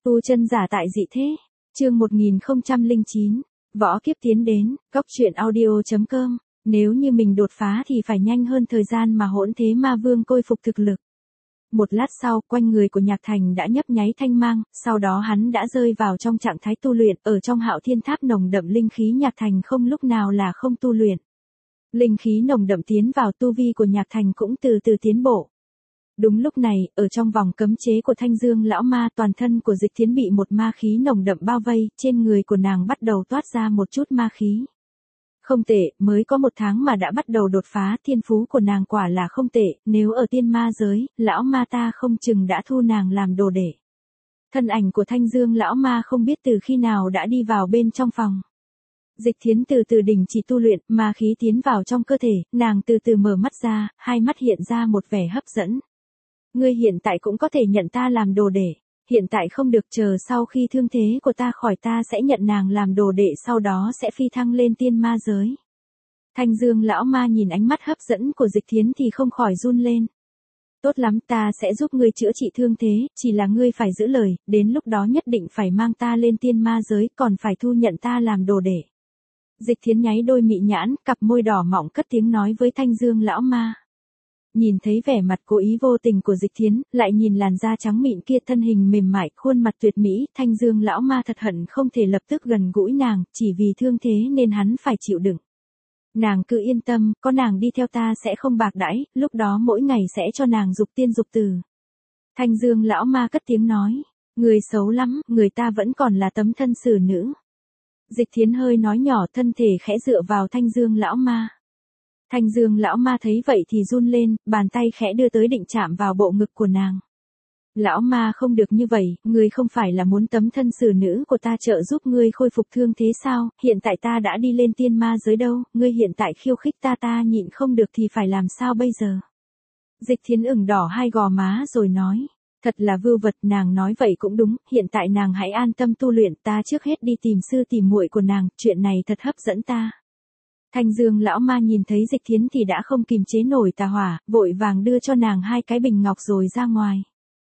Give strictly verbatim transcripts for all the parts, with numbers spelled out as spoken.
Tu chân giả tại dị thế. Chương một nghìn không trăm lẻ chín. Võ kiếp tiến đến. Cốc truyện audio chấm com. Nếu như mình đột phá thì phải nhanh hơn thời gian mà hỗn thế ma vương khôi phục thực lực. Một lát sau, quanh người của Nhạc Thành đã nhấp nháy thanh mang, sau đó hắn đã rơi vào trong trạng thái tu luyện, ở trong Hạo Thiên Tháp nồng đậm linh khí Nhạc Thành không lúc nào là không tu luyện. Linh khí nồng đậm tiến vào tu vi của Nhạc Thành cũng từ từ tiến bộ. Đúng lúc này, ở trong vòng cấm chế của Thanh Dương lão ma, toàn thân của Dịch Thiến bị một ma khí nồng đậm bao vây, trên người của nàng bắt đầu toát ra một chút ma khí. Không tệ, mới có một tháng mà đã bắt đầu đột phá, thiên phú của nàng quả là không tệ, nếu ở tiên ma giới, lão ma ta không chừng đã thu nàng làm đồ đệ. Thân ảnh của Thanh Dương lão ma không biết từ khi nào đã đi vào bên trong phòng. Dịch Thiến từ từ đình chỉ tu luyện, ma khí tiến vào trong cơ thể, nàng từ từ mở mắt ra, hai mắt hiện ra một vẻ hấp dẫn. Ngươi hiện tại cũng có thể nhận ta làm đồ đệ, hiện tại không được, chờ sau khi thương thế của ta khỏi ta sẽ nhận nàng làm đồ đệ, sau đó sẽ phi thăng lên tiên ma giới. Thanh Dương lão ma nhìn ánh mắt hấp dẫn của Dịch Thiến thì không khỏi run lên. Tốt lắm, ta sẽ giúp ngươi chữa trị thương thế, chỉ là ngươi phải giữ lời, đến lúc đó nhất định phải mang ta lên tiên ma giới, còn phải thu nhận ta làm đồ đệ. Dịch Thiến nháy đôi mị nhãn, cặp môi đỏ mọng cất tiếng nói với Thanh Dương lão ma. Nhìn thấy vẻ mặt cố ý vô tình của Dịch Thiến, lại nhìn làn da trắng mịn kia, thân hình mềm mại, khuôn mặt tuyệt mỹ, Thanh Dương lão ma thật hận không thể lập tức gần gũi nàng, chỉ vì thương thế nên hắn phải chịu đựng. Nàng cứ yên tâm, có nàng đi theo ta sẽ không bạc đãi, lúc đó mỗi ngày sẽ cho nàng dục tiên dục tử. Thanh Dương lão ma cất tiếng nói, người xấu lắm, người ta vẫn còn là tấm thân xử nữ. Dịch Thiến hơi nói nhỏ, thân thể khẽ dựa vào Thanh Dương lão ma. Thanh Dương lão ma thấy vậy thì run lên, bàn tay khẽ đưa tới định chạm vào bộ ngực của nàng. Lão ma, không được như vậy, ngươi không phải là muốn tấm thân xử nữ của ta trợ giúp ngươi khôi phục thương thế sao, hiện tại ta đã đi lên tiên ma giới đâu, ngươi hiện tại khiêu khích ta ta nhịn không được thì phải làm sao bây giờ? Dịch Thiến ửng đỏ hai gò má rồi nói, thật là vưu vật, nàng nói vậy cũng đúng, hiện tại nàng hãy an tâm tu luyện, ta trước hết đi tìm sư tìm muội của nàng, chuyện này thật hấp dẫn ta. Thanh Dương lão ma nhìn thấy Dịch Thiến thì đã không kìm chế nổi tà hỏa, vội vàng đưa cho nàng hai cái bình ngọc rồi ra ngoài.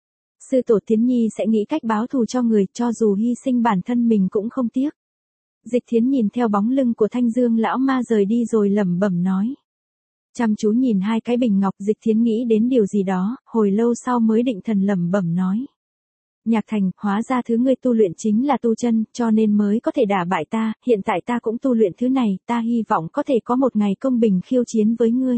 Sư tổ Thiến Nhi sẽ nghĩ cách báo thù cho người, cho dù hy sinh bản thân mình cũng không tiếc. Dịch Thiến nhìn theo bóng lưng của Thanh Dương lão ma rời đi rồi lẩm bẩm nói. Chăm chú nhìn hai cái bình ngọc, Dịch Thiến nghĩ đến điều gì đó, hồi lâu sau mới định thần lẩm bẩm nói. Nhạc Thành, hóa ra thứ ngươi tu luyện chính là tu chân, cho nên mới có thể đả bại ta, hiện tại ta cũng tu luyện thứ này, ta hy vọng có thể có một ngày công bình khiêu chiến với ngươi.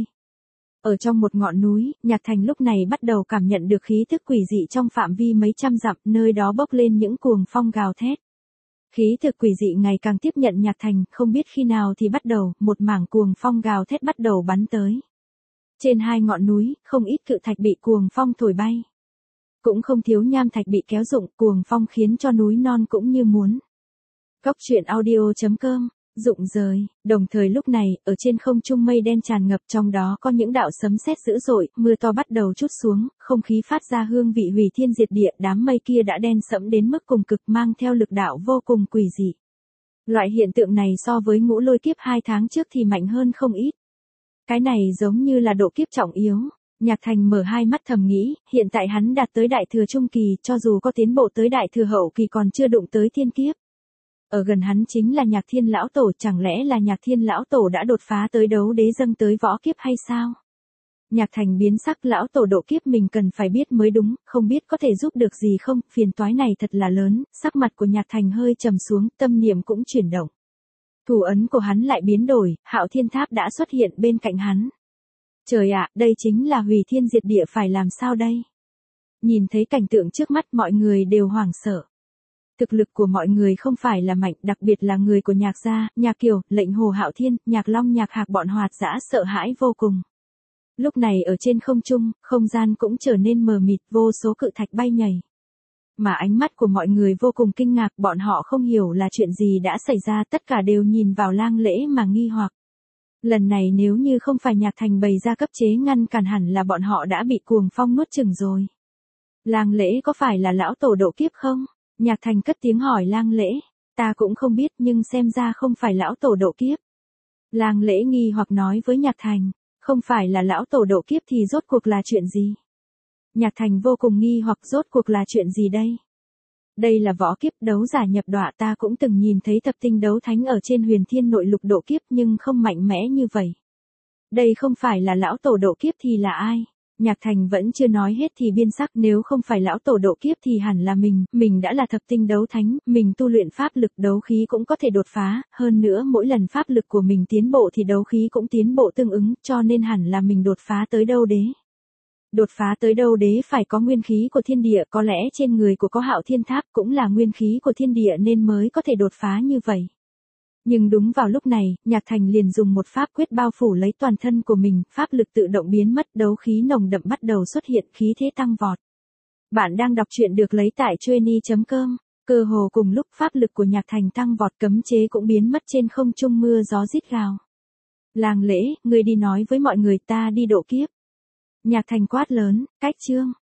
Ở trong một ngọn núi, Nhạc Thành lúc này bắt đầu cảm nhận được khí thức quỷ dị trong phạm vi mấy trăm dặm, nơi đó bốc lên những cuồng phong gào thét. Khí thực quỷ dị ngày càng tiếp nhận Nhạc Thành, không biết khi nào thì bắt đầu, một mảng cuồng phong gào thét bắt đầu bắn tới. Trên hai ngọn núi, không ít cự thạch bị cuồng phong thổi bay. Cũng không thiếu nham thạch bị kéo rụng, cuồng phong khiến cho núi non cũng như muốn. Cốc truyện audio chấm com. Rụng rời, đồng thời lúc này, ở trên không trung mây đen tràn ngập, trong đó có những đạo sấm sét dữ dội, mưa to bắt đầu trút xuống, không khí phát ra hương vị hủy thiên diệt địa, đám mây kia đã đen sẫm đến mức cùng cực, mang theo lực đạo vô cùng quỷ dị. Loại hiện tượng này so với ngũ lôi kiếp hai tháng trước thì mạnh hơn không ít. Cái này giống như là độ kiếp trọng yếu. Nhạc Thành mở hai mắt thầm nghĩ, hiện tại hắn đạt tới đại thừa trung kỳ, cho dù có tiến bộ tới đại thừa hậu kỳ còn chưa đụng tới thiên kiếp. Ở gần hắn chính là Nhạc Thiên lão tổ, chẳng lẽ là Nhạc Thiên lão tổ đã đột phá tới đấu đế dâng tới võ kiếp hay sao? Nhạc Thành biến sắc, lão tổ độ kiếp mình cần phải biết mới đúng, không biết có thể giúp được gì không, phiền toái này thật là lớn, sắc mặt của Nhạc Thành hơi trầm xuống, tâm niệm cũng chuyển động. Thủ ấn của hắn lại biến đổi, Hạo Thiên Tháp đã xuất hiện bên cạnh hắn. Trời ạ, đây chính là hủy thiên diệt địa, phải làm sao đây? Nhìn thấy cảnh tượng trước mắt mọi người đều hoảng sợ. Thực lực của mọi người không phải là mạnh, đặc biệt là người của Nhạc gia, Nhạc Kiều, Lệnh Hồ Hạo Thiên, Nhạc Long, Nhạc Hạc, bọn Hoạt Dã sợ hãi vô cùng. Lúc này ở trên không trung, không gian cũng trở nên mờ mịt, vô số cự thạch bay nhảy. Mà ánh mắt của mọi người vô cùng kinh ngạc, bọn họ không hiểu là chuyện gì đã xảy ra, tất cả đều nhìn vào Lang Lễ mà nghi hoặc. Lần này nếu như không phải Nhạc Thành bày ra cấp chế ngăn cản, hẳn là bọn họ đã bị cuồng phong nuốt chửng rồi. Lang Lễ có phải là lão tổ độ kiếp không? Nhạc Thành cất tiếng hỏi Lang Lễ. Ta cũng không biết, nhưng xem ra không phải lão tổ độ kiếp. Lang Lễ nghi hoặc nói với Nhạc Thành, không phải là lão tổ độ kiếp thì rốt cuộc là chuyện gì? Nhạc Thành vô cùng nghi hoặc, rốt cuộc là chuyện gì đây? Đây là võ kiếp đấu giả nhập đọa, ta cũng từng nhìn thấy thập tinh đấu thánh ở trên huyền thiên nội lục độ kiếp nhưng không mạnh mẽ như vậy. Đây không phải là lão tổ độ kiếp thì là ai? Nhạc Thành vẫn chưa nói hết thì biên sắc, nếu không phải lão tổ độ kiếp thì hẳn là mình, mình đã là thập tinh đấu thánh, mình tu luyện pháp lực đấu khí cũng có thể đột phá, hơn nữa mỗi lần pháp lực của mình tiến bộ thì đấu khí cũng tiến bộ tương ứng, cho nên hẳn là mình đột phá tới đâu đế. Đột phá tới đâu đế phải có nguyên khí của thiên địa, có lẽ trên người của có Hạo Thiên Tháp cũng là nguyên khí của thiên địa nên mới có thể đột phá như vậy. Nhưng đúng vào lúc này, Nhạc Thành liền dùng một pháp quyết bao phủ lấy toàn thân của mình, pháp lực tự động biến mất, đấu khí nồng đậm bắt đầu xuất hiện, khí thế tăng vọt. Bạn đang đọc truyện được lấy tại chuyenny chấm com. Cơ hồ cùng lúc pháp lực của Nhạc Thành tăng vọt, cấm chế cũng biến mất, trên không trung mưa gió rít gào. Làng Lễ, ngươi đi nói với mọi người ta đi độ kiếp. Nhạc Thành quát lớn, cách chương.